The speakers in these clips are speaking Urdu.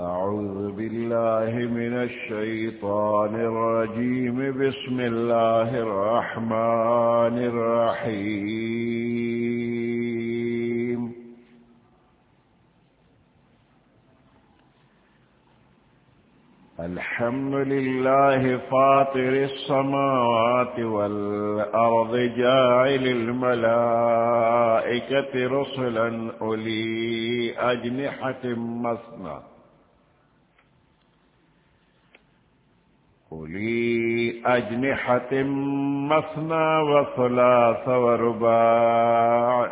أعوذ بالله من الشيطان الرجيم. بسم الله الرحمن الرحيم. الحمد لله فاطر السماوات والأرض جاعل الملائكة رسلا أولي أجنحة مثنى وثلاث ورباع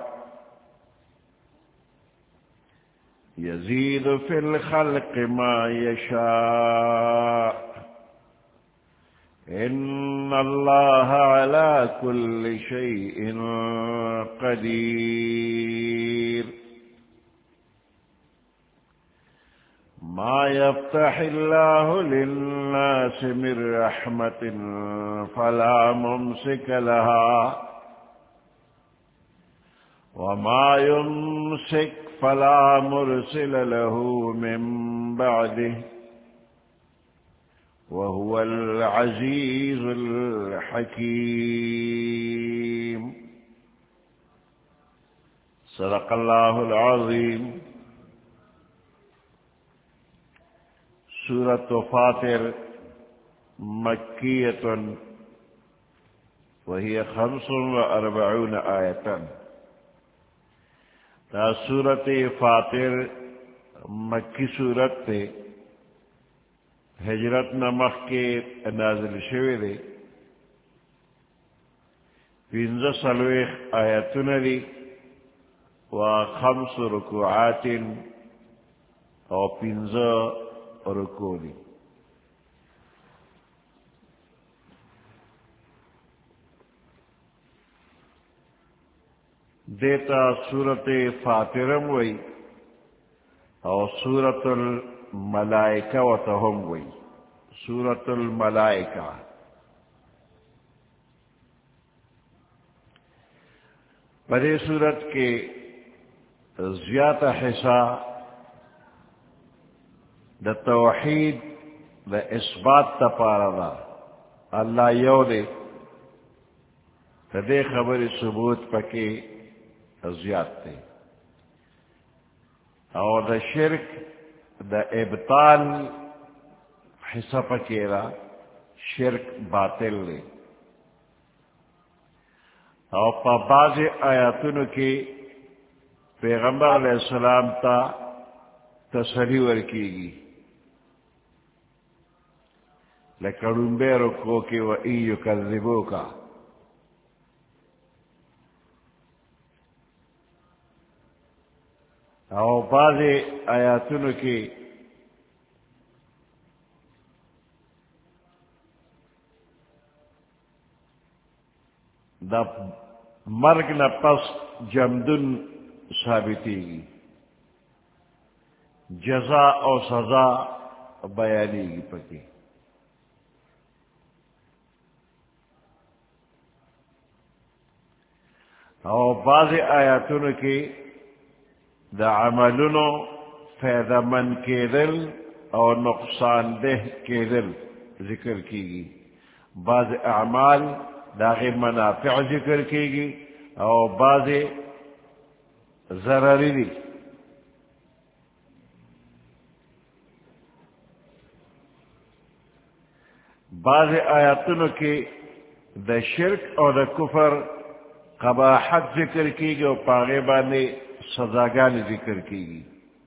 يزيد في الخلق ما يشاء إن الله على كل شيء قدير. ما يفتح الله للناس من رحمة فلا ممسك لها وما يمسك فلا مرسل له من بعده وهو العزيز الحكيم. صدق الله العظيم. سورة فاطر مكية وهي 45 آية. تا سورت فاطر مکی سورت تے ہجرت نمخ کے نازل شوی دے. 15 آیتون دی و 5 رکوعات او 15 رکوع دی. دیتا سورت فاطرم وی او سورت الملائکہ و تہم وی. سورت الملائکہ پدے سورت کے زیادہ حصہ دا توحید دا اثبات تا پارا دا اللہ یو دے دے خبر ثبوت پکے زیاد تے اور دا شرک دا ابطال حصہ پکیرا شرک باطل لے. اور پا بعض آیاتونو کی پیغمبر علیہ السلام تا تسلی ورکی گی لکڑن بے رکو کی و این یکذبو کا. اور بعض آیاتونو کی دا مرگ نہ پس جمدن ثابتی گی جزا اور سزا بیانی گی پکی. اور بعض آیاتونو کی دا عملونو فیدہ من کے دل اور نقصان دہ کے دل ذکر کی گی. بعض اعمال داغی منافع ذکر کی گی اور بعض ضرری دی. بعض آیاتونو کی دا شرک اور دا کفر قباحت ذکر کی گی اور پاغیبانی سزاگان ذکر کی گی.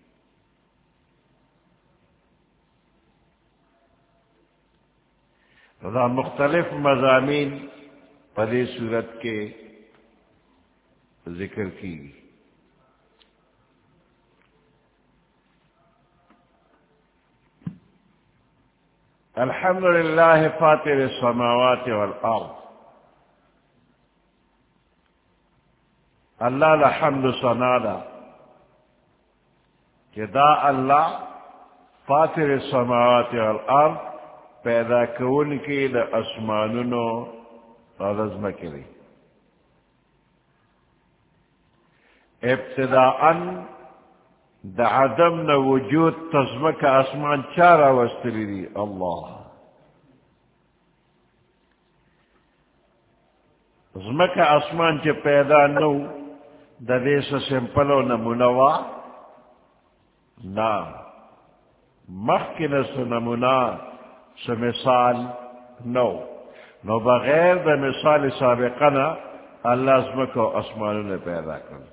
دا مختلف مضامین پدے صورت کے ذکر کی گی. الحمدللہ فاطر السماوات والارض. اللہ الحمد ثنا دا کہ دا اللہ فاطر السماوات والارض پیدا کون کی دا اسمانونو رزم کرے. ابتداءً دا عدم نا وجود تزمک اسمان چارا وستلی دی اللہ زمک اسمان چے پیدا نو دا دیسا سمپلو نمونوا نا مخکن سا نمونا سا مثال نو بغیر دا مثال سابقنا اللہ زمک و اسمانو نے پیدا کر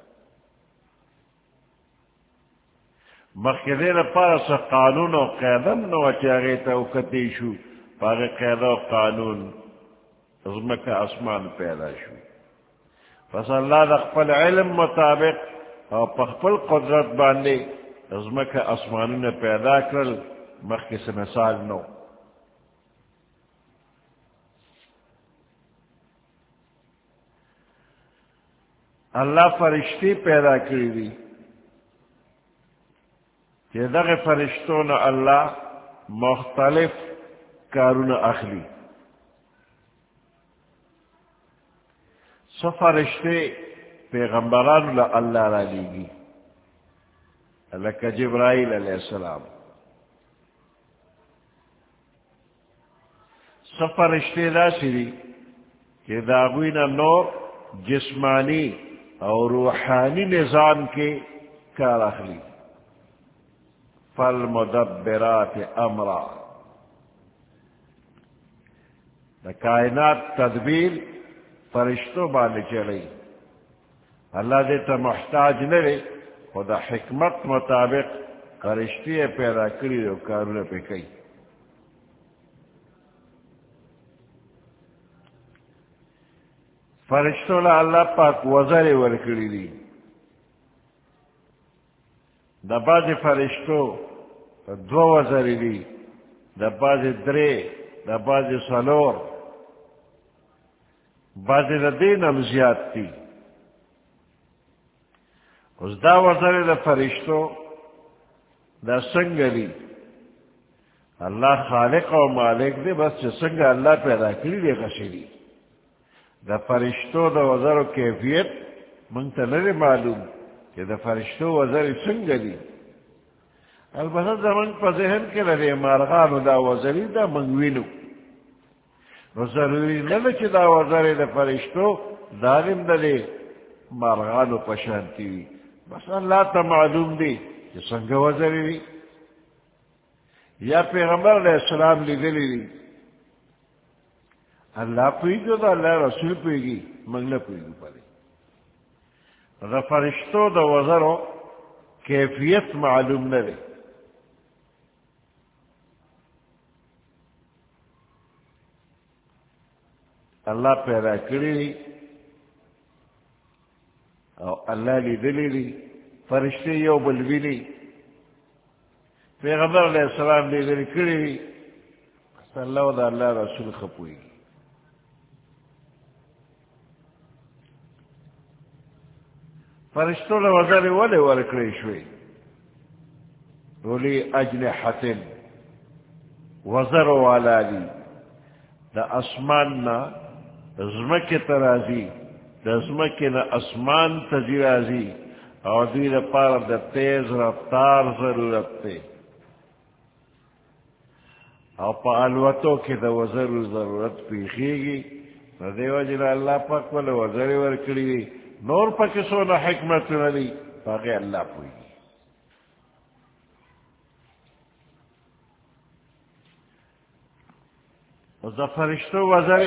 مخکدین پارا سا قانون و قیدم نو اچاگیتا اکتیشو پاگے قید و قانون زمک اسمان پیدا شو پس اللہ دا خپل علم مطابق اور پخپل قدرت باندے زمک اسمانو نے پیدا کرل مخی سے مثال نو اللہ فرشتی پیدا کری دی کہ دغ فرشتون اللہ مختلف کارون اخلی سو فرشتے پیغمبران اللہ را لیگی لکہ جبرائیل علیہ السلام سو فرشتے دا سری کہ داغوین نور جسمانی اور روحانی نظام کے کار اخلی فالمدبرات امرا دا کائنات تدبیر فرشتوں بانے چلی اللہ دیتا محتاج نرے خدا حکمت مطابق فرشتی پیدا کری اور کارون پہ کئی فرشتوں لا اللہ پاک وزر ورکڑی دی دا باز فرشتوں دو وزر دی دا باز درے دا باز سلور باز دا دین ام زیاد تی اس دا وزر دا فرشتوں دا سنگ دی اللہ خالق و مالک دے بس سنگ اللہ پیدا کری دے غشری دا فرشتو دا وزر و کیفیت منگتا نرے معلوم کہ دا فرشتو وزر سنگ دی البتہ دا منگ پا ذہن کے لدے مارغانو دا وزری دا منگوینو و ضروری نلے چی دا وزر دا فرشتو دارم دا دے مارغانو پشانتی وی بس اللہ تا معلوم دی کہ سنگ وزری دی یا پیغمبر علیہ السلام لی دلی دی اللہ پوئی جو دا اللہ رسول پوئی گی منگلہ پوئی گی پڑے دا فرشتو دا وزرو کیفیت معلوم نہ دے اللہ پیدا کری دی اور اللہ لی دلی دی فرشتے یو بلوی دی پیغمبر علیہ السلام لی دلی کری دی صلی اللہ دا اللہ رسول خپوئی گی فرشتوں نے وزر والے ورکڑی شوئی ولی اجنحۃ وزر والا دی دا اسمان نا زمک ترازی دا زمک نا اسمان تجرازی اور دی دا پار دا تیز رفتار ضرورت تے اور پا الوتو کی دا وزر ضرورت پیخی گی دیو جنا اللہ پاک والا وزر ورکڑی دی نور پا کسو نا حکمت ندی باقی اللہ پوئی گی اور دا فرشتو وزر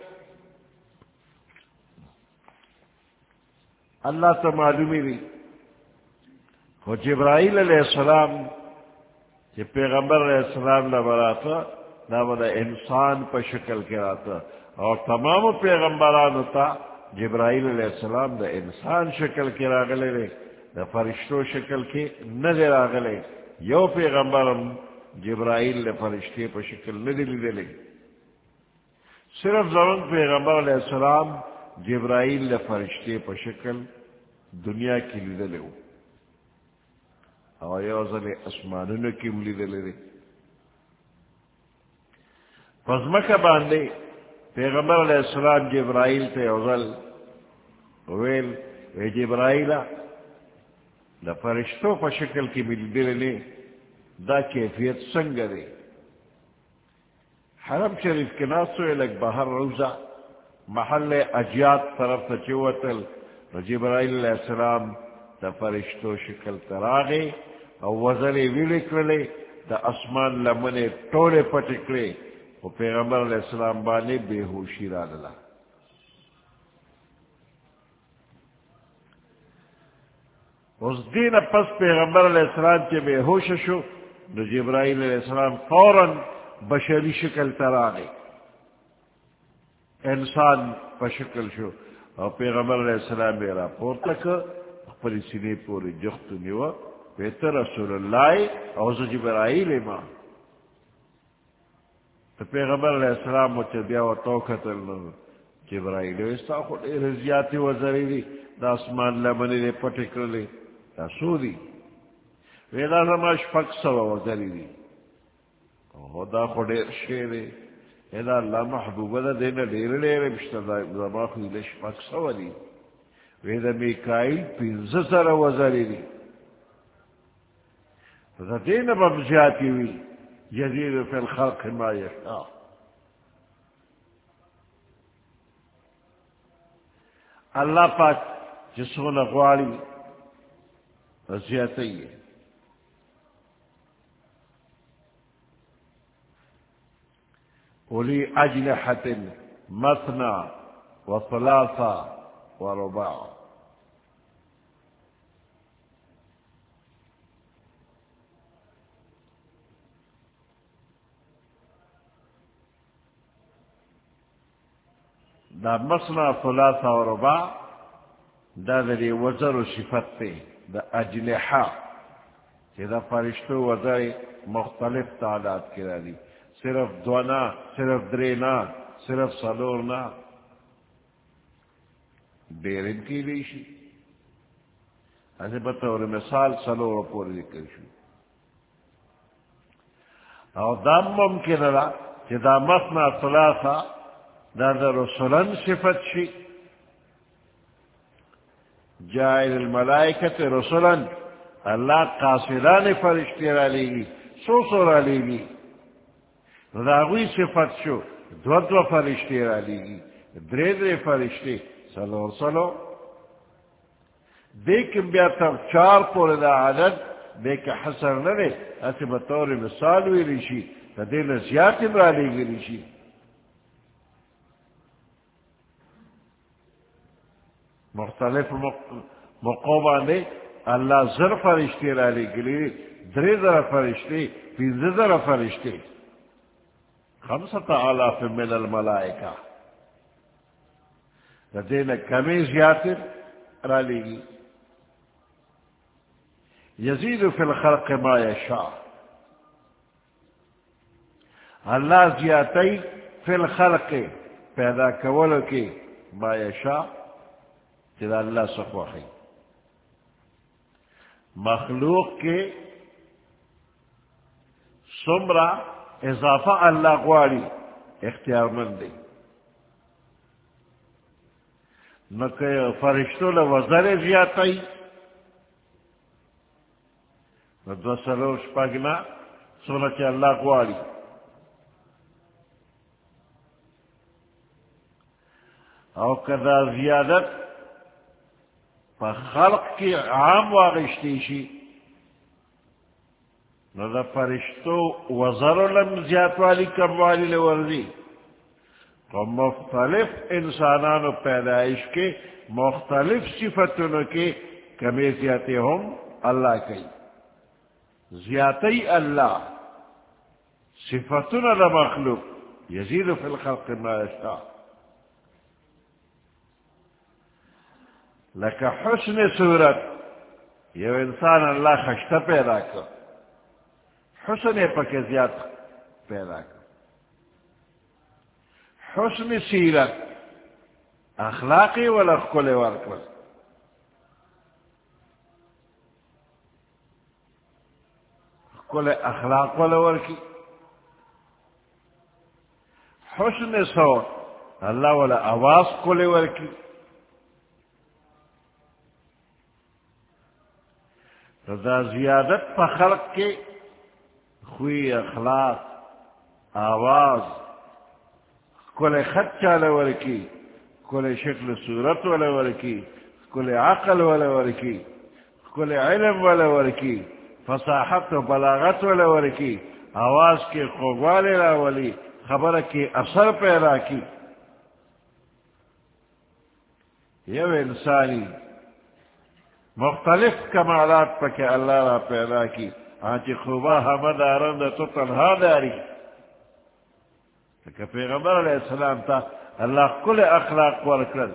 اللہ تا معلومی دی وہ جبرائیل علیہ السلام کہ پیغمبر علیہ السلام نا براتا نا بدا انسان پا شکل کراتا اور تمام پیغمبرانو تا جبرائیل علیہ السلام دا انسان شکل کی راغلے لے دا فرشتو شکل کی نظر آغلے یو پیغمبرم جبرائیل لے فرشتے پا شکل ندلی دلے صرف زمان پیغمبر علیہ السلام جبرائیل لے فرشتے پا شکل دنیا کی لیدلے ہو اور یوزل اسمانونو کی لیدلے دے فزمکہ باندے پیغمبر علیہ السلام جبرائیل تے اوزل ویل اے جبرائیل دا فرشتوں پا شکل کی مل دلنے دا کیفیت سنگ دے حرم شریف کے ناسو لگ باہر روزہ محل اجیات طرف تا چوتل جبرائیل علیہ السلام دا فرشتو شکل تراغے او وزرے ویلکلے دا اسمان لمنے ٹولے پٹکلے و پیغمبر علیہ السلام بانے بے ہوشی را دلا اس دین پس پیغمبر علیہ السلام کے بے ہوش شو نو جبرائیل علیہ السلام فوراً بشری شکل تراغے انسان پا شکل شو اور پیغمبر علیہ السلام میرا پورتا کر اپنی سینے پوری جخت نیوا بیتر رسول اللہ اوز جبرائیل ما تو پیغمبر علیہ السلام متبیا و توقت اللہ جبرائیل ویستا خود رضیاتی وزری دی دا اسمان لمنی دی پٹکر لی دا سو دی ویدا زماش پک سوا وزری دی دا خود شیر دی ایدا اللہ محبوبہ دا دینا دیر لیر بشتا زمان خوی لش پک سوا دی ویدا میکائیل پینزسر وزری دی دا دینا بمزیاتی وی یزید فی الخلق ما یشاء اللہ پاک جسون اغواری زیادتی ہے اولی اجنحت مثنا وثلاثا ورباع دا مثنا ثلاثا ورباع دا دی وزر و صفت تے دا اجنحا کہ دا فرشتو وزر مختلف تعداد کرا دی صرف دونا صرف درینا صرف صدورنا بیرن کی لیشی ایسے بطور مثال صدور پوری ذکر شو او دا ممکن دا کہ دا مثنا ثلاثا دا رسولن صفت شی جائل الملائکت رسولن اللہ قاصدان فرشتی را لیگی سو را لیگی راغوی صفت شو دو فرشتی را لیگی درے فرشتی سلو دیکن بیا تب چار پور دا عدد دیکن حسر ندے ایسے بطور مثال ہوئی ریشی تا دین زیادن را لیگی ریشی مختلف مقوبہ نے اللہ زر فرشتے را لیگی درے ذرا فرشتے پینز ذرا فرشتے خمسة آلاف من الملائکہ لدينا کمی زیادر را لیگی یزید فی الخلق ما یشاء اللہ زیادتی فی الخلق پیدا کولو کی ما یشاء جدا اللہ سخوخی مخلوق کے سمرہ اضافہ اللہ غواری اختیار مندی نہ کہ فرشتوں لوزر زیادتی نہ دو سلوش پاگنا سونا کہ اللہ غواری او کدا زیادت پا خلق کی عام واغشتی شی نہ دا فرشتو وزر لم زیاد والی کم والی لورزی تو مختلف انسانان و پیدائش کے مختلف صفتوں کے کمی زیادتی ہم اللہ کی زیادتی اللہ صفتنا دا مخلوق یزید فی الخلق ما یشاء لکہ حسن صورت یہ انسان اللہ خشتہ پیدا کر حسن پکے زیاد پیدا کر حسن سیرت اخلاقی والخل ورکر کل اخلاق والورکی حسن صوت اللہ والا آواز کل ورکی دا زیادت پا خلق کے خوی اخلاق آواز کل خط چالا ورکی کل شکل صورت والا ورکی کل عقل والا ورکی کل علم والا ورکی فصاحت و بلاغت والا ورکی آواز کے خوبال راولی خبر کی اثر پیدا کی یو انسانی مختلف کمالات پا کہ اللہ را پیدا کی آنچہ خوبا حمد آرند تو تنہا داری کہ پیغمبر علیہ السلام تا اللہ کل اخلاق ورکل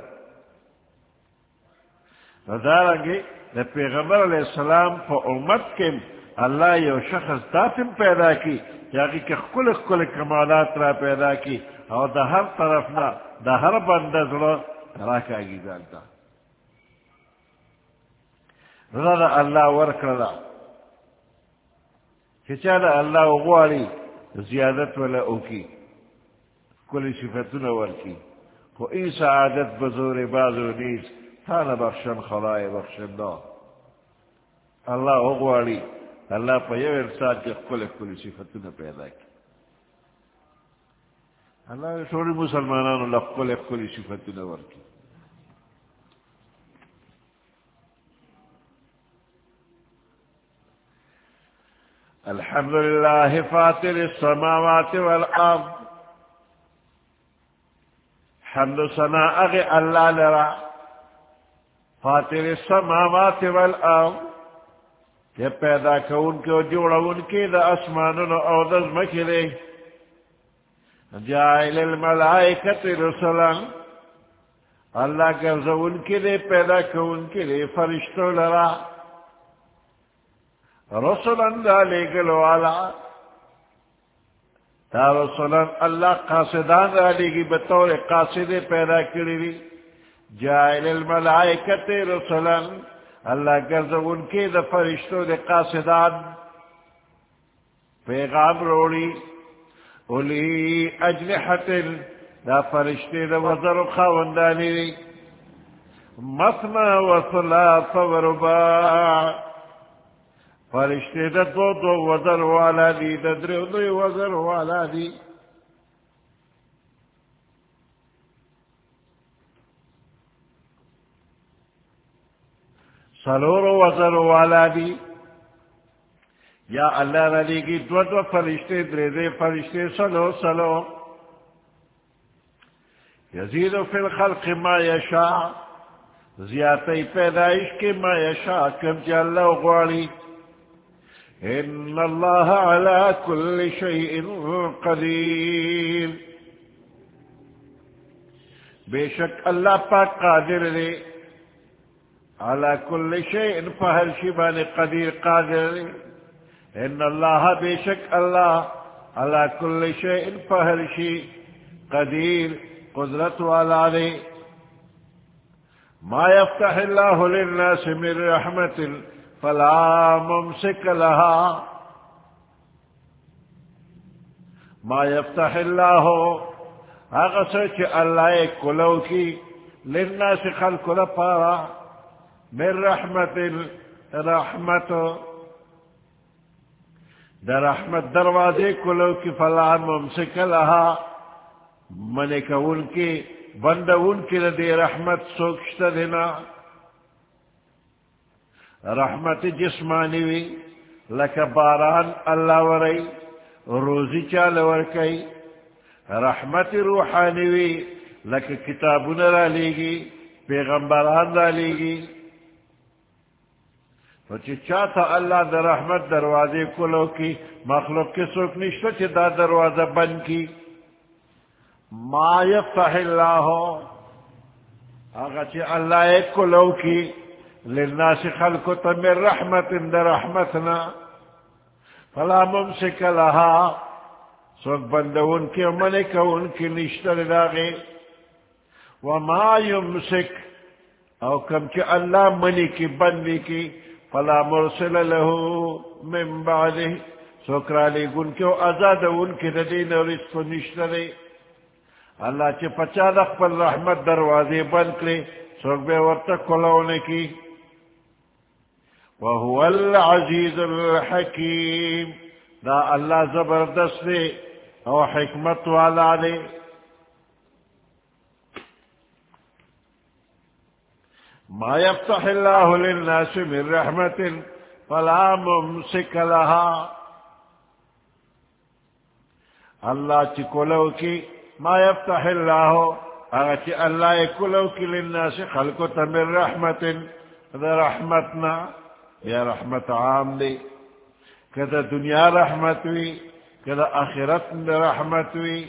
ندارنگی دا پیغمبر علیہ السلام پا امت کے اللہ یو شخص داتم پیدا کی یاقی کہ کل کمالات را پیدا کی اور دا ہر طرفنا دا ہر بندہ ذرا راکا گی دانتا رضا اللہ ورکرلا چچانا اللہ اغواری زیادت ولا اوکی کل صفتنا ورکی خو این سعادت بزور بازو نیز تانا بخشن خلائے بخشن دا اللہ اغواری اللہ پا یو ارسال کے کل صفتنا پیدا کی اللہ سوری مسلمانانو لکل صفتنا ورکی الحمد لله فاطر السماوات والأرض حمد ثنا اغی اللہ لرا فاطر السماوات والأرض کہ پیدا کون کے جوڑا ان کی دا اسمانون او دزمکی دے جائل الملائکت رسلا اللہ کرزا ان کی دے پیدا کون کی دے فرشتو لرا رسولن دا لے والا تا رسولن اللہ قاصدان دا لے بطور قاصد پیدا کری جائل الملائکت رسولن اللہ گرز ان کے دا فرشتوں دے قاصدان پیغام روڑی اولی اجنحت دا فرشتے دا وزر و خواندانی مثنى وثلاث ورباع فرشتے دا دو وزر والا دی دا درو دو وزر والا دی سلور وزر والا دی یا اللہ رلی کی دو فرشتے درے فرشتے سلو یزید فی الخلق ما یشاء زیادتی پیدائش کے ما یشاء کم چا اللہ غواری ان اللہ علی کل شیء قدیر بے شک اللہ پاک قادر دے علی کل شیء فہر شبان قدیر قادر دے ان اللہ بے شک اللہ علی کل شیء فہر شی قدیر قدرت والا دے ما یفتح اللہ للناس من رحمت فلا ممسک لها ما یفتح اللہ اغسر چھ اللہ کلو کی للناس خلق لپارا من رحمت رحمت در رحمت دروازے کلو کی فلا ممسک لها منک ان کی بند ان کی دے رحمت سوکشت دینا رحمت جسمانی وی لکا باران اللہ ورائی روزی چال ورکی رحمت روحانی وی لکا کتابون را لیگی پیغمبران را لیگی تو چاہتا اللہ در رحمت دروازے کلو کی مخلوق کے سوک نشتا چی دا دروازہ بند کی ما یفتح اللہ آگا چی اللہ ایک کلو کی للناس خلقت من رحمت در رحمتنا فلا ممسک لها سوک بندون کی منک ان کی نشتر داغی وما یمسک او کم چی اللہ منی کی بندی کی فلا مرسل له من بعده سوک رالی گن کی ازاد ان کی ردین رزق نشتر اللہ چی پچادق پر رحمت دروازے بند کلی سوک بے ورطا کلونے کی وهو العزیز الحکیم دا اللہ زبردست دے او حکمت والا دے ما يفتح الله للناس من رحمة فلا ممسك لها اللہ چی کلو کی ما يفتح الله اگر اللہ کلو کی للناس خلقت من رحمت دا رحمتنا یا رحمت عام دی کدا دنیا رحمت وی کدا آخرت رحمت وی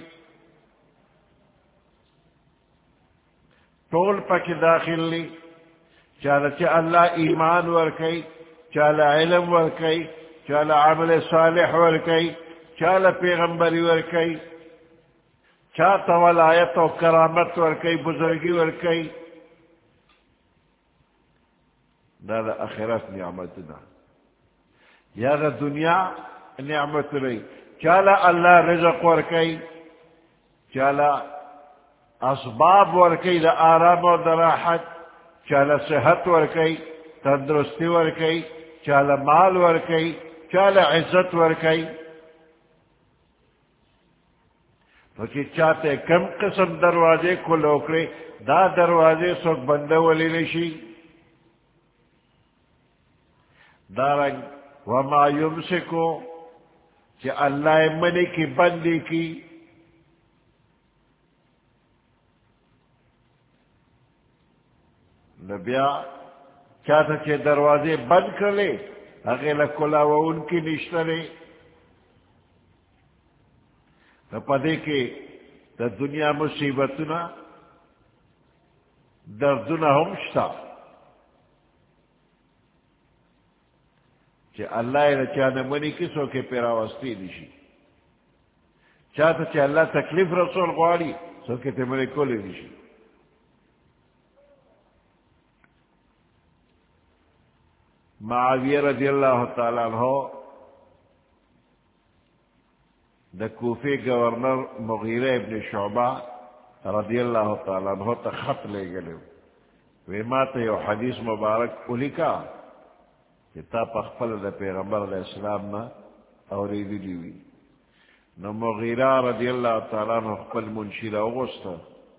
طول پاک داخل لی چالا اللہ ایمان ورکی چالا علم ورکی چالا عمل صالح ورکی چالا پیغمبری ورکی چاہتا ولایت و کرامت ورکی بزرگی ورکی دا دا آخرت نعمتنا یا دا دنیا نعمت رئی چالا اللہ رزق ورکی چالا اسباب ورکی دا آرام و دا راحت چالا صحت ورکی تندرستی ورکی چالا مال ورکی چالا عزت ورکی تو چی چاہتے کم قسم دروازے کھلو کرے دا دروازے سوک بندہ ولی نشی دارنگ وما یمسکو چی اللہ منی کی بندی کی نبیا چاہتا چی دروازے بند کر لے اگیلا کلا و ان کی نشترے پدے کے دا دنیا مصیبتنا دردنا ہم شتا چی اللہ رچانا منی کسو کے پیرا وستی نشی چاہتا چی اللہ تکلیف رسول غواری سو کے تے منی کولی نشی معاویہ رضی اللہ تعالیٰ عنہ دا کوفی گورنر مغیرہ ابن شعبہ رضی اللہ تعالیٰ عنہ تا خط لے گلے وی ما تا یو حدیث مبارک اولی کا کہ تا پخپل دا پیغمبر علیہ السلام نا اوریدی لیوی نو مغیرہ رضی اللہ تعالیٰ عنہ خپل منشیر اغسطا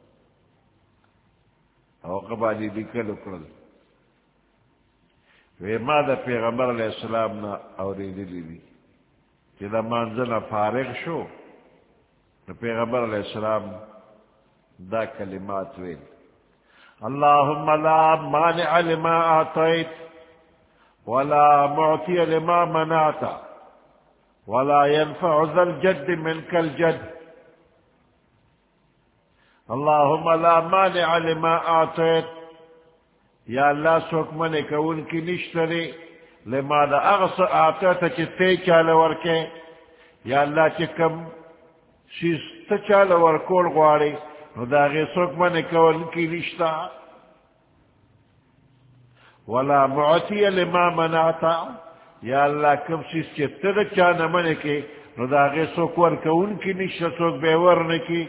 او قبالی لکل اکرل وی ما دا پیغمبر علیہ السلام نا اوریدی لیوی کہ دا منزل فارغ شو نو پیغمبر علیہ السلام دا کلمات ویل اللہم لا مانع لما اعطیت ولا معطی لما منعت ولا ينفع ذا الجد منك الجد اللہم لا مانع لما اعطیت یا اللہ سوک منے کہ ان کی نشتری لما دا اغس آتاتا چی تے چالا ورکے یا اللہ چی کم شیز تا چالا ورکول غواری نو دا غی سوک من کون کی نشتا ولا معطی لما منعتا یا اللہ کم شیز چی تا چانا من کے نو دا غی سوک ورکون کی نشتا سوک بے ورنکی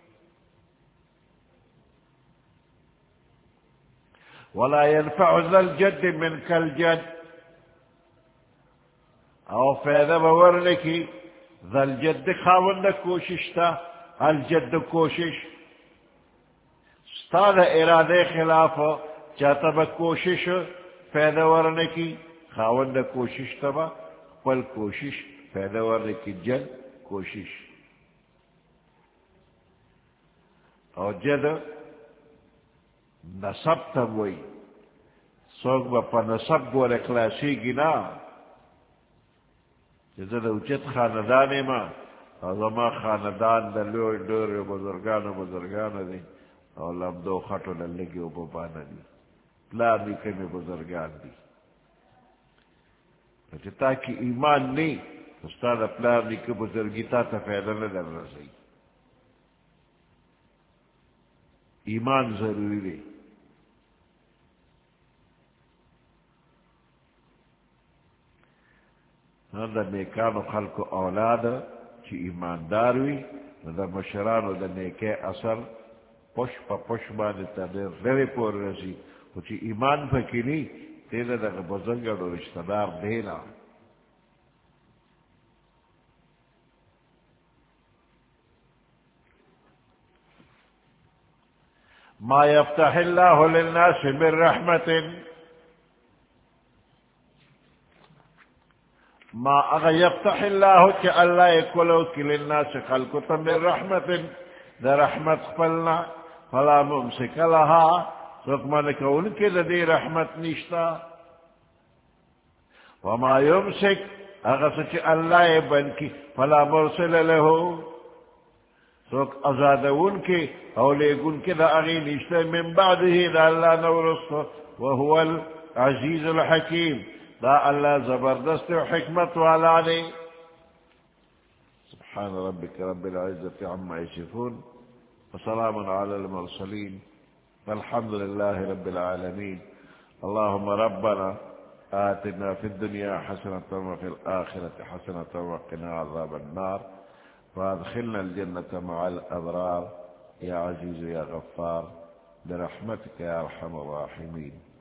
ولا ينفع ذا الجد منك الجد او فیدہ بورنے کی ذا الجد خاوند کوشش تا الجد کوشش ستاد ارادے خلاف چاہتا با کوشش فیدہ ورنے کی خاوند کوشش تا با پل کوشش فیدہ ورنے کی جد کوشش او جد نصب تا وئی سوک با پا نصب گور اخلاسی گی نا جزا دا اچت خاندانے ما ازما خاندان دا لوی دور بزرگان دی او لمدو خطو للگی و ببانا دی پلار دی کمی بزرگان دی چتا کی ایمان نی استاد پلار دی که بزرگی تا تفیدہ ندر رسی ایمان ضروری دی دا نیکانو خلق اولاد چی ایماندار وی دا مشرانو دا نیکے اثر پش پا پش بانے تا دیر پور رسی و چی ایمان پکی نی تیرا دا بزرگڑ و رشتہ دار دینا ما يفتح الله للناس من رحمة ما اغا يفتح الله كالله يكولوك للناس خلقة من رحمة دا رحمت قبلنا فلا ممسك لها رقمان كونك لدي رحمت نشتا وما يمسك اغا سك الله يبنك فلا مرسل له سوک ازادون کے اولیگن کے دا اغی نشتے من بعده دا اللہ نورست وهو العزیز الحکیم دا اللہ زبردست و حکمت والا نے سبحان ربك رب العزة عما يصفون وسلام على المرسلين والحمد لله رب العالمين اللهم ربنا آتنا في الدنيا حسنة وفي الآخرة حسنة وقنا عذاب النار وادخلنا الجنة مع الأبرار يا عزيز يا غفار برحمتك يا أرحم الراحمين